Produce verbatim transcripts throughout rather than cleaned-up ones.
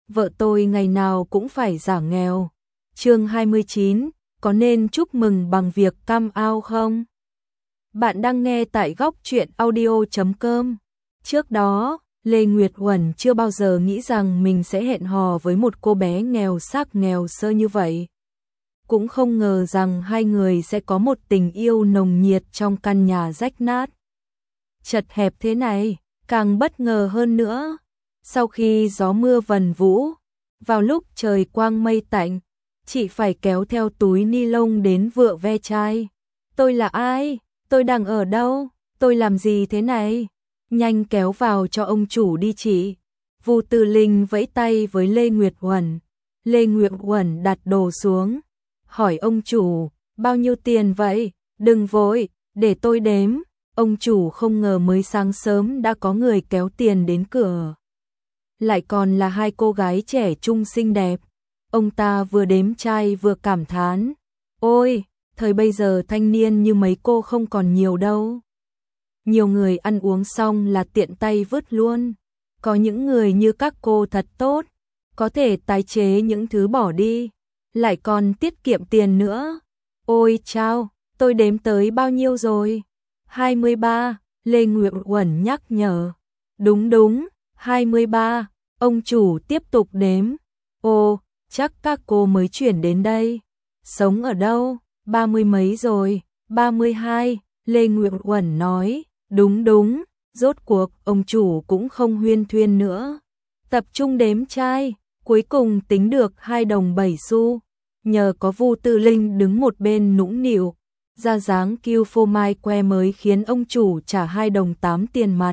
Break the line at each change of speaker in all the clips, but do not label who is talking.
vợ tôi ngày nào cũng phải giả nghèo. Chương hai mươi chín, có nên chúc mừng bằng việc cam ao không? Bạn đang nghe tại góc truyện audio chấm com. Trước đó, Lê Nguyệt Uẩn chưa bao giờ nghĩ rằng mình sẽ hẹn hò với một cô bé nghèo xác nghèo sơ như vậy. Cũng không ngờ rằng hai người sẽ có một tình yêu nồng nhiệt trong căn nhà rách nát, chật hẹp thế này. Càng bất ngờ hơn nữa, sau khi gió mưa vần vũ, vào lúc trời quang mây tạnh, chị phải kéo theo túi ni lông đến vựa ve chai. Tôi là ai? Tôi đang ở đâu? Tôi làm gì thế này? Nhanh kéo vào cho ông chủ đi chị. Vu Tư Linh vẫy tay với Lê Nguyệt Uẩn. Lê Nguyệt Uẩn đặt đồ xuống, hỏi ông chủ, bao nhiêu tiền vậy? Đừng vội, để tôi đếm. Ông chủ không ngờ mới sáng sớm đã có người kéo tiền đến cửa. Lại còn là hai cô gái trẻ trung xinh đẹp. Ông ta vừa đếm chai vừa cảm thán. Ôi, thời bây giờ thanh niên như mấy cô không còn nhiều đâu. Nhiều người ăn uống xong là tiện tay vứt luôn. Có những người như các cô thật tốt, có thể tái chế những thứ bỏ đi, lại còn tiết kiệm tiền nữa. Ôi chao, tôi đếm tới bao nhiêu rồi? hai mươi ba, Lê Nguyệt Uẩn nhắc nhở. Đúng đúng, hai mươi ba, ông chủ tiếp tục đếm. Ồ, chắc các cô mới chuyển đến đây. Sống ở đâu? Ba mươi mấy rồi, ba mươi hai, Lê Nguyệt Uẩn nói. Đúng đúng, rốt cuộc ông chủ cũng không huyên thuyên nữa. Tập trung đếm chai, cuối cùng tính được hai đồng bảy xu. Nhờ có Vu Tư Linh đứng một bên nũng nịu, ra dáng kiêu phô mai que mới khiến ông chủ trả hai đồng tám tiền mặt.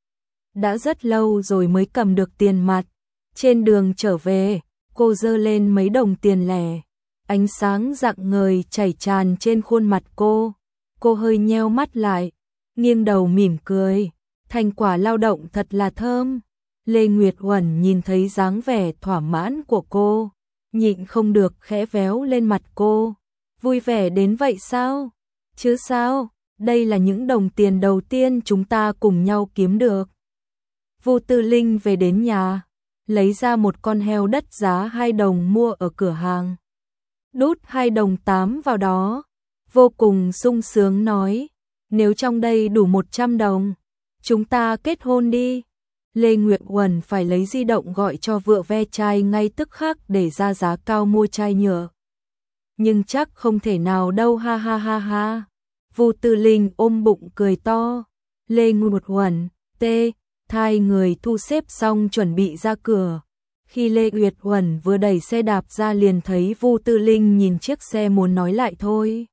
Đã rất lâu rồi mới cầm được tiền mặt. Trên đường trở về, cô giơ lên mấy đồng tiền lẻ. Ánh sáng rạng ngời chảy tràn trên khuôn mặt cô. Cô hơi nheo mắt lại, nghiêng đầu mỉm cười. Thành quả lao động thật là thơm. Lê Nguyệt Uẩn nhìn thấy dáng vẻ thỏa mãn của cô, nhịn không được khẽ véo lên mặt cô. Vui vẻ đến vậy sao? Chứ sao, đây là những đồng tiền đầu tiên chúng ta cùng nhau kiếm được. Vu Tư Linh về đến nhà, lấy ra một con heo đất giá hai đồng mua ở cửa hàng. Đút hai đồng tám vào đó, vô cùng sung sướng nói, nếu trong đây đủ một trăm đồng, chúng ta kết hôn đi. Lê Nguyệt Uẩn phải lấy di động gọi cho vựa ve chai ngay tức khắc để ra giá cao mua chai nhựa. Nhưng chắc không thể nào đâu, ha ha ha ha. Vu Tư Linh ôm bụng cười to. Lê Nguyệt Uẩn, tê, thay người thu xếp xong chuẩn bị ra cửa. Khi Lê Nguyệt Uẩn vừa đẩy xe đạp ra liền thấy Vu Tư Linh nhìn chiếc xe muốn nói lại thôi.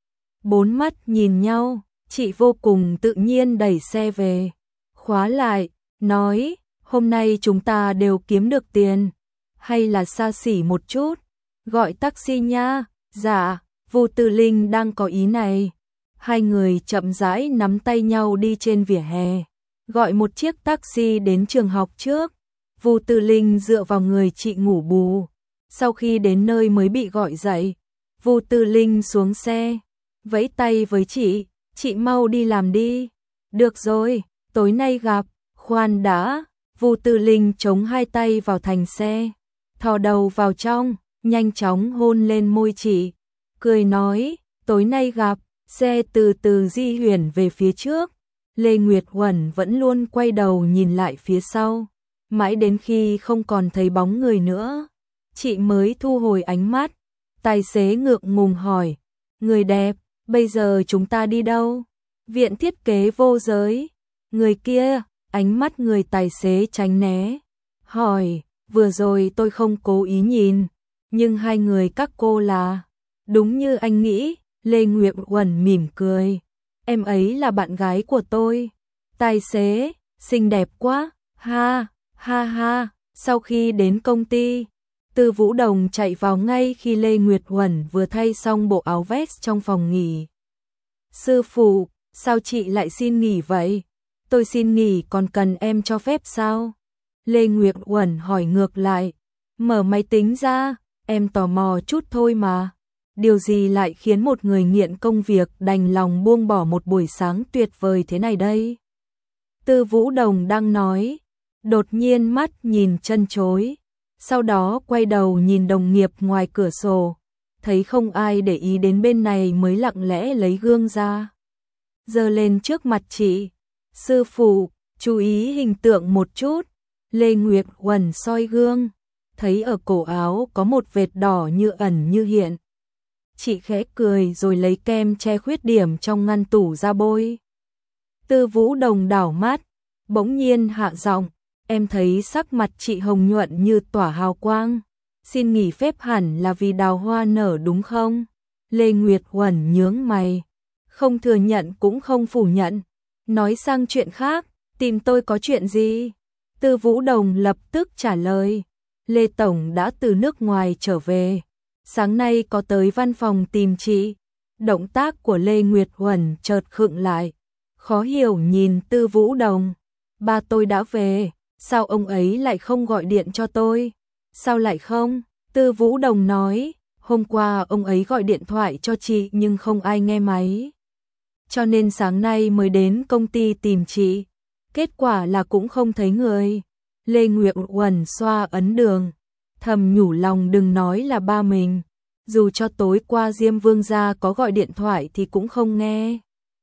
Bốn mắt nhìn nhau, chị vô cùng tự nhiên đẩy xe về, khóa lại, nói, hôm nay chúng ta đều kiếm được tiền, hay là xa xỉ một chút, gọi taxi nha. Dạ, Vu Tư Linh đang có ý này. Hai người chậm rãi nắm tay nhau đi trên vỉa hè, gọi một chiếc taxi đến trường học trước. Vu Tư Linh dựa vào người chị ngủ bù, sau khi đến nơi mới bị gọi dậy. Vu Tư Linh xuống xe, vẫy tay với chị, chị mau đi làm đi. Được rồi, tối nay gặp. Khoan đã. Vu Tư Linh chống hai tay vào thành xe, thò đầu vào trong, nhanh chóng hôn lên môi chị, cười nói, tối nay gặp. Xe từ từ di chuyển về phía trước. Lê Nguyệt Uẩn vẫn luôn quay đầu nhìn lại phía sau, mãi đến khi không còn thấy bóng người nữa, chị mới thu hồi ánh mắt. Tài xế ngượng ngùng hỏi, người đẹp, bây giờ chúng ta đi đâu? Viện thiết kế vô giới. Người kia, ánh mắt người tài xế tránh né, hỏi, vừa rồi tôi không cố ý nhìn, nhưng hai người các cô là... Đúng như anh nghĩ. Lê Nguyệt Uẩn mỉm cười, em ấy là bạn gái của tôi. Tài xế, xinh đẹp quá, ha, ha ha. Sau khi đến công ty, Tư Vũ Đồng chạy vào ngay khi Lê Nguyệt Uẩn vừa thay xong bộ áo vest trong phòng nghỉ. Sư phụ, sao chị lại xin nghỉ vậy? Tôi xin nghỉ còn cần em cho phép sao? Lê Nguyệt Uẩn hỏi ngược lại. Mở máy tính ra, em tò mò chút thôi mà. Điều gì lại khiến một người nghiện công việc đành lòng buông bỏ một buổi sáng tuyệt vời thế này đây? Tư Vũ Đồng đang nói, đột nhiên mắt nhìn chân chối. sau đó quay đầu nhìn đồng nghiệp ngoài cửa sổ, thấy không ai để ý đến bên này mới lặng lẽ lấy gương ra. Giơ lên trước mặt chị, sư phụ, chú ý hình tượng một chút. Lê Nguyệt Uẩn soi gương, thấy ở cổ áo có một vệt đỏ như ẩn như hiện. Chị khẽ cười rồi lấy kem che khuyết điểm trong ngăn tủ ra bôi. Tư Vũ Đồng đảo mắt, bỗng nhiên hạ giọng, em thấy sắc mặt chị hồng nhuận như tỏa hào quang. Xin nghỉ phép hẳn là vì đào hoa nở đúng không? Lê Nguyệt Uẩn nhướng mày, không thừa nhận cũng không phủ nhận. Nói sang chuyện khác, tìm tôi có chuyện gì? Tư Vũ Đồng lập tức trả lời, Lê Tổng đã từ nước ngoài trở về, sáng nay có tới văn phòng tìm chị. Động tác của Lê Nguyệt Uẩn chợt khựng lại, khó hiểu nhìn Tư Vũ Đồng. Ba tôi đã về, sao ông ấy lại không gọi điện cho tôi? Sao lại không? Tư Vũ Đồng nói, hôm qua ông ấy gọi điện thoại cho chị nhưng không ai nghe máy. Cho nên sáng nay mới đến công ty tìm chị. Kết quả là cũng không thấy người. Lê Nguyệt Uẩn xoa ấn đường, thầm nhủ lòng đừng nói là ba mình. Dù cho tối qua Diêm Vương gia có gọi điện thoại thì cũng không nghe.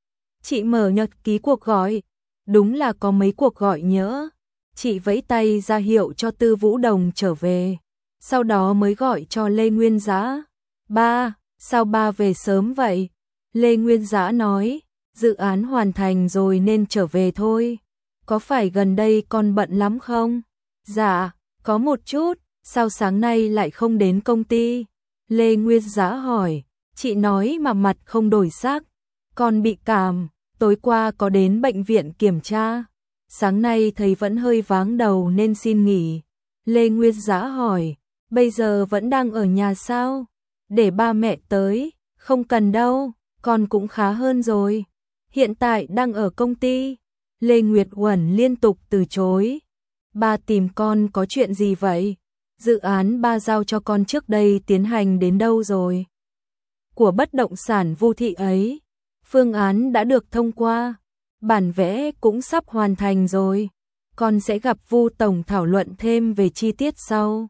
Chị mở nhật ký cuộc gọi, đúng là có mấy cuộc gọi nhỡ. Chị vẫy tay ra hiệu cho Tư Vũ Đồng trở về, sau đó mới gọi cho Lê Nguyên Dã. Ba, sao ba về sớm vậy? Lê Nguyên Dã nói, dự án hoàn thành rồi nên trở về thôi. Có phải gần đây con bận lắm không? Dạ, có một chút, sao sáng nay lại không đến công ty? Lê Nguyên Dã hỏi, chị nói mà mặt không đổi sắc. Con bị cảm, tối qua có đến bệnh viện kiểm tra. Sáng nay thấy vẫn hơi váng đầu nên xin nghỉ. Lê Nguyên Dã hỏi, bây giờ vẫn đang ở nhà sao? Để ba mẹ tới, không cần đâu, con cũng khá hơn rồi. Hiện tại đang ở công ty. Lê Nguyệt Uẩn liên tục từ chối. Ba tìm con có chuyện gì vậy? Dự án ba giao cho con trước đây tiến hành đến đâu rồi? Của bất động sản Vu thị ấy, phương án đã được thông qua, bản vẽ cũng sắp hoàn thành rồi. Con sẽ gặp Vu tổng thảo luận thêm về chi tiết sau.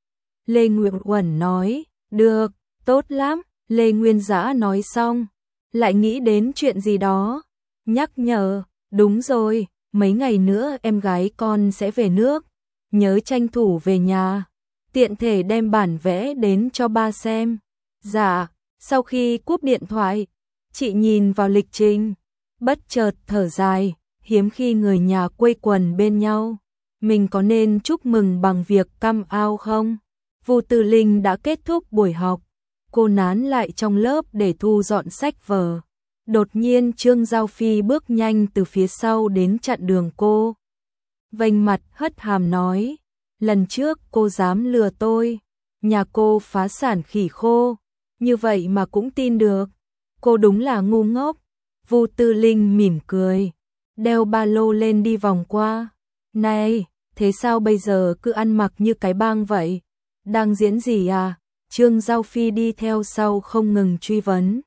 Lê Nguyệt Uẩn nói, được, tốt lắm. Lê Nguyên Dã nói xong, lại nghĩ đến chuyện gì đó, nhắc nhở, đúng rồi, mấy ngày nữa em gái con sẽ về nước, nhớ tranh thủ về nhà, tiện thể đem bản vẽ đến cho ba xem. Dạ. Sau khi cúp điện thoại, chị nhìn vào lịch trình, bất chợt thở dài, hiếm khi người nhà quây quần bên nhau. Mình có nên chúc mừng bằng việc come out không? Vu Tư Linh đã kết thúc buổi học, cô nán lại trong lớp để thu dọn sách vở. Đột nhiên Trương Giao Phi bước nhanh từ phía sau đến chặn đường cô. Vênh mặt hất hàm nói, lần trước cô dám lừa tôi, nhà cô phá sản khỉ khô, như vậy mà cũng tin được. Cô đúng là ngu ngốc. Vu Tư Linh mỉm cười, đeo ba lô lên đi vòng qua. Này, thế sao bây giờ cứ ăn mặc như cái bang vậy? Đang diễn gì à? Trương Giao Phi đi theo sau không ngừng truy vấn.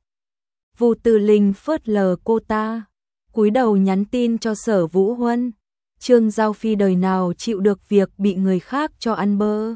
Vu Tư Linh phớt lờ cô ta, cúi đầu nhắn tin cho Sở Vũ Huân. Trương Giao Phi đời nào chịu được việc bị người khác cho ăn bơ.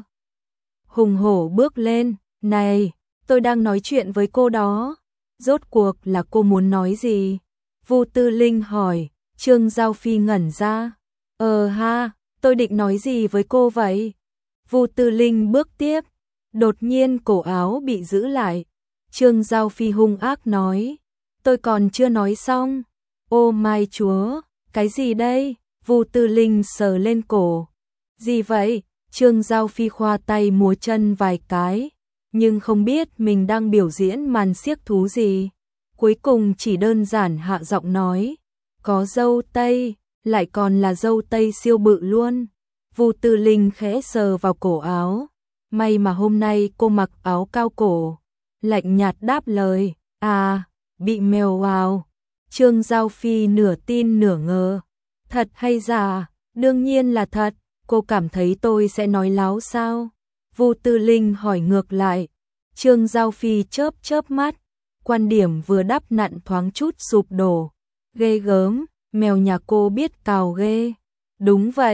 Hùng hổ bước lên, này, tôi đang nói chuyện với cô đó. Rốt cuộc là cô muốn nói gì? Vu Tư Linh hỏi. Trương Giao Phi ngẩn ra. Ờ ha, tôi định nói gì với cô vậy? Vu Tư Linh bước tiếp. Đột nhiên cổ áo bị giữ lại. Trương Giao Phi hung ác nói. Tôi còn chưa nói xong. Ô mai chúa, cái gì đây? Vu Tư Linh sờ lên cổ. Gì vậy? Trương Giao Phi khoa tay múa chân vài cái, nhưng không biết mình đang biểu diễn màn xiếc thú gì. Cuối cùng chỉ đơn giản hạ giọng nói, có dâu tây, lại còn là dâu tây siêu bự luôn. Vu Tư Linh khẽ sờ vào cổ áo, may mà hôm nay cô mặc áo cao cổ. Lạnh nhạt đáp lời, à, bị mèo vào. Trương Giao Phi nửa tin nửa ngờ, thật hay giả? Đương nhiên là thật. Cô cảm thấy tôi sẽ nói láo sao? Vu Tư Linh hỏi ngược lại. Trương Giao Phi chớp chớp mắt, quan điểm vừa đắp nặn thoáng chút sụp đổ. Ghê gớm, mèo nhà cô biết cào ghê. Đúng vậy,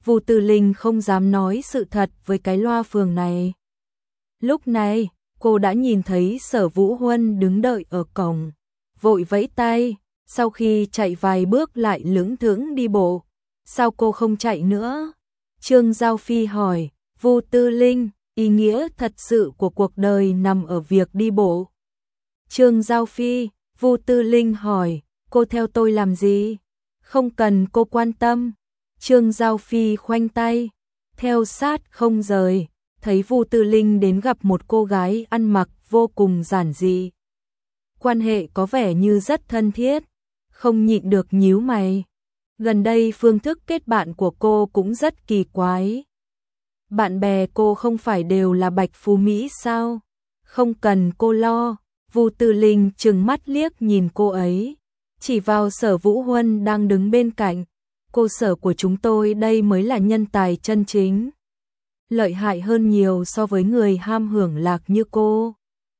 Vu Tư Linh không dám nói sự thật với cái loa phường này. Lúc này, cô đã nhìn thấy Sở Vũ Huân đứng đợi ở cổng, vội vẫy tay, sau khi chạy vài bước lại lững thững đi bộ. Sao cô không chạy nữa? Trương Giao Phi hỏi. Vu Tư Linh, ý nghĩa thật sự của cuộc đời nằm ở việc đi bộ. Trương Giao Phi, Vu Tư Linh hỏi, cô theo tôi làm gì? Không cần cô quan tâm. Trương Giao Phi khoanh tay, theo sát không rời, thấy Vu Tư Linh đến gặp một cô gái ăn mặc vô cùng giản dị. Quan hệ có vẻ như rất thân thiết, không nhịn được nhíu mày. Gần đây phương thức kết bạn của cô cũng rất kỳ quái. Bạn bè cô không phải đều là bạch phú Mỹ sao? Không cần cô lo. Vu Tư Linh trừng mắt liếc nhìn cô ấy, chỉ vào Sở Vũ Huân đang đứng bên cạnh. Cô Sở của chúng tôi đây mới là nhân tài chân chính. Lợi hại hơn nhiều so với người ham hưởng lạc như cô.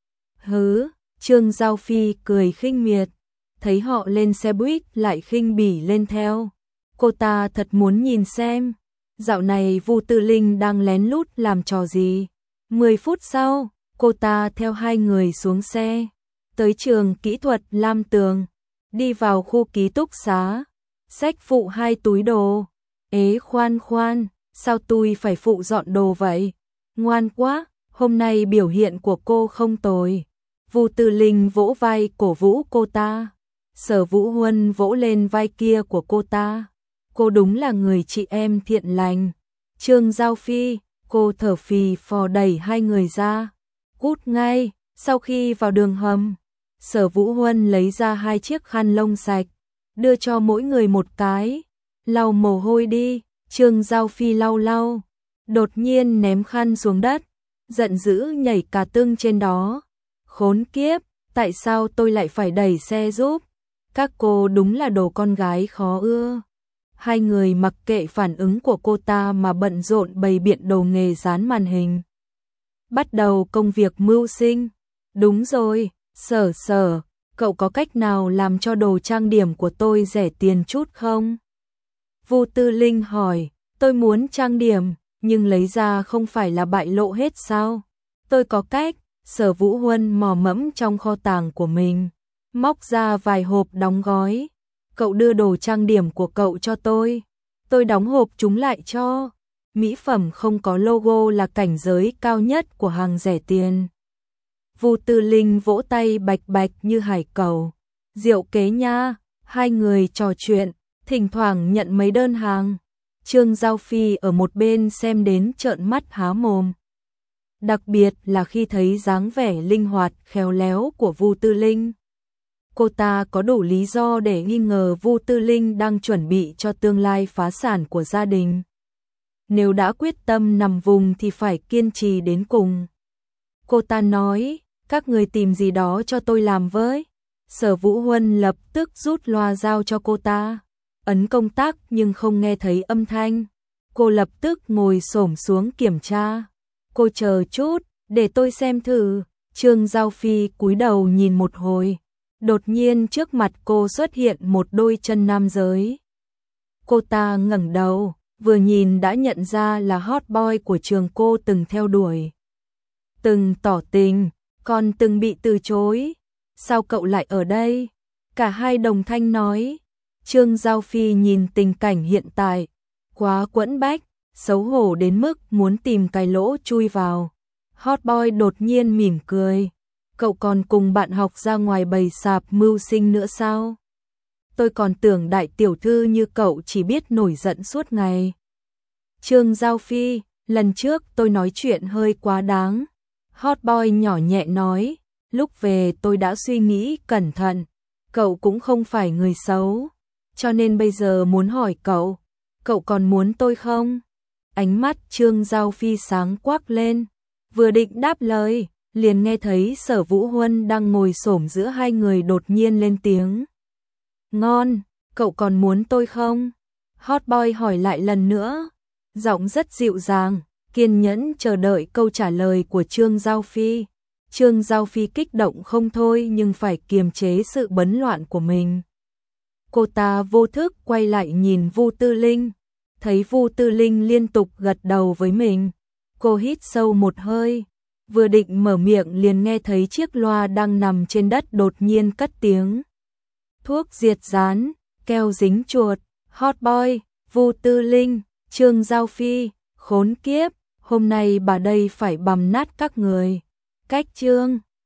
Hứ, Trương Giao Phi cười khinh miệt, thấy họ lên xe buýt lại khinh bỉ lên theo. Cô ta thật muốn nhìn xem, dạo này Vu Tư Linh đang lén lút làm trò gì. Mười phút sau, cô ta theo hai người xuống xe, tới trường kỹ thuật Lam Tường, đi vào khu ký túc xá, xách phụ hai túi đồ. Ế khoan khoan, sao tôi phải phụ dọn đồ vậy? Ngoan quá, hôm nay biểu hiện của cô không tồi. Vu Tư Linh vỗ vai cổ vũ cô ta. Sở Vũ Huân vỗ lên vai kia của cô ta. Cô đúng là người chị em thiện lành. Trương Giao Phi, cô thở phì phò đẩy hai người ra. Cút ngay. Sau khi vào đường hầm, Sở Vũ Huân lấy ra hai chiếc khăn lông sạch, đưa cho mỗi người một cái. Lau mồ hôi đi. Trương Giao Phi lau lau, đột nhiên ném khăn xuống đất, giận dữ nhảy cả tưng trên đó. Khốn kiếp, tại sao tôi lại phải đẩy xe giúp? Các cô đúng là đồ con gái khó ưa. Hai người mặc kệ phản ứng của cô ta mà bận rộn bày biện đồ nghề dán màn hình. Bắt đầu công việc mưu sinh. Đúng rồi, Sở Sở, cậu có cách nào làm cho đồ trang điểm của tôi rẻ tiền chút không? Vu Tư Linh hỏi, tôi muốn trang điểm, nhưng lấy ra không phải là bại lộ hết sao? Tôi có cách. Sở Vũ Huân mò mẫm trong kho tàng của mình, móc ra vài hộp đóng gói. Cậu đưa đồ trang điểm của cậu cho tôi, tôi đóng hộp chúng lại cho. Mỹ phẩm không có logo là cảnh giới cao nhất của hàng rẻ tiền. Vu Tư Linh vỗ tay bạch bạch như hải cẩu. Diệu kế nha. Hai người trò chuyện, thỉnh thoảng nhận mấy đơn hàng. Trương Giao Phi ở một bên xem đến trợn mắt há mồm. Đặc biệt là khi thấy dáng vẻ linh hoạt khéo léo của Vu Tư Linh. Cô ta có đủ lý do để nghi ngờ Vu Tư Linh đang chuẩn bị cho tương lai phá sản của gia đình. Nếu đã quyết tâm nằm vùng thì phải kiên trì đến cùng. Cô ta nói, các người tìm gì đó cho tôi làm với. Sở Vũ Huân lập tức rút loa giao cho cô ta, ấn công tắc nhưng không nghe thấy âm thanh. Cô lập tức ngồi xổm xuống kiểm tra. Cô chờ chút, để tôi xem thử. Trương Giao Phi cúi đầu nhìn một hồi. Đột nhiên trước mặt cô xuất hiện một đôi chân nam giới. Cô ta ngẩng đầu, vừa nhìn đã nhận ra là hot boy của trường cô từng theo đuổi. Từng tỏ tình, còn từng bị từ chối. Sao cậu lại ở đây? Cả hai đồng thanh nói. Trương Giao Phi nhìn tình cảnh hiện tại, quá quẫn bách, xấu hổ đến mức muốn tìm cái lỗ chui vào. Hot boy đột nhiên mỉm cười. Cậu còn cùng bạn học ra ngoài bày sạp mưu sinh nữa sao? Tôi còn tưởng đại tiểu thư như cậu chỉ biết nổi giận suốt ngày. Trương Giao Phi, lần trước tôi nói chuyện hơi quá đáng. Hot boy nhỏ nhẹ nói, lúc về tôi đã suy nghĩ cẩn thận. Cậu cũng không phải người xấu, cho nên bây giờ muốn hỏi cậu, cậu còn muốn tôi không? Ánh mắt Trương Giao Phi sáng quắc lên, vừa định đáp lời, liền nghe thấy Sở Vũ Huân đang ngồi xổm giữa hai người đột nhiên lên tiếng. Ngon, cậu còn muốn tôi không? Hot boy hỏi lại lần nữa, giọng rất dịu dàng, kiên nhẫn chờ đợi câu trả lời của Trương Giao Phi. Trương Giao Phi kích động không thôi nhưng phải kiềm chế sự bấn loạn của mình. Cô ta vô thức quay lại nhìn Vu Tư Linh. thấy Vu Tư Linh liên tục gật đầu với mình. Cô hít sâu một hơi, vừa định mở miệng liền nghe thấy chiếc loa đang nằm trên đất đột nhiên cất tiếng. Thuốc diệt rán, keo dính chuột, hot boy, Vu Tư Linh, Trương Giao Phi, khốn kiếp, hôm nay bà đây phải bằm nát các người. Cách chương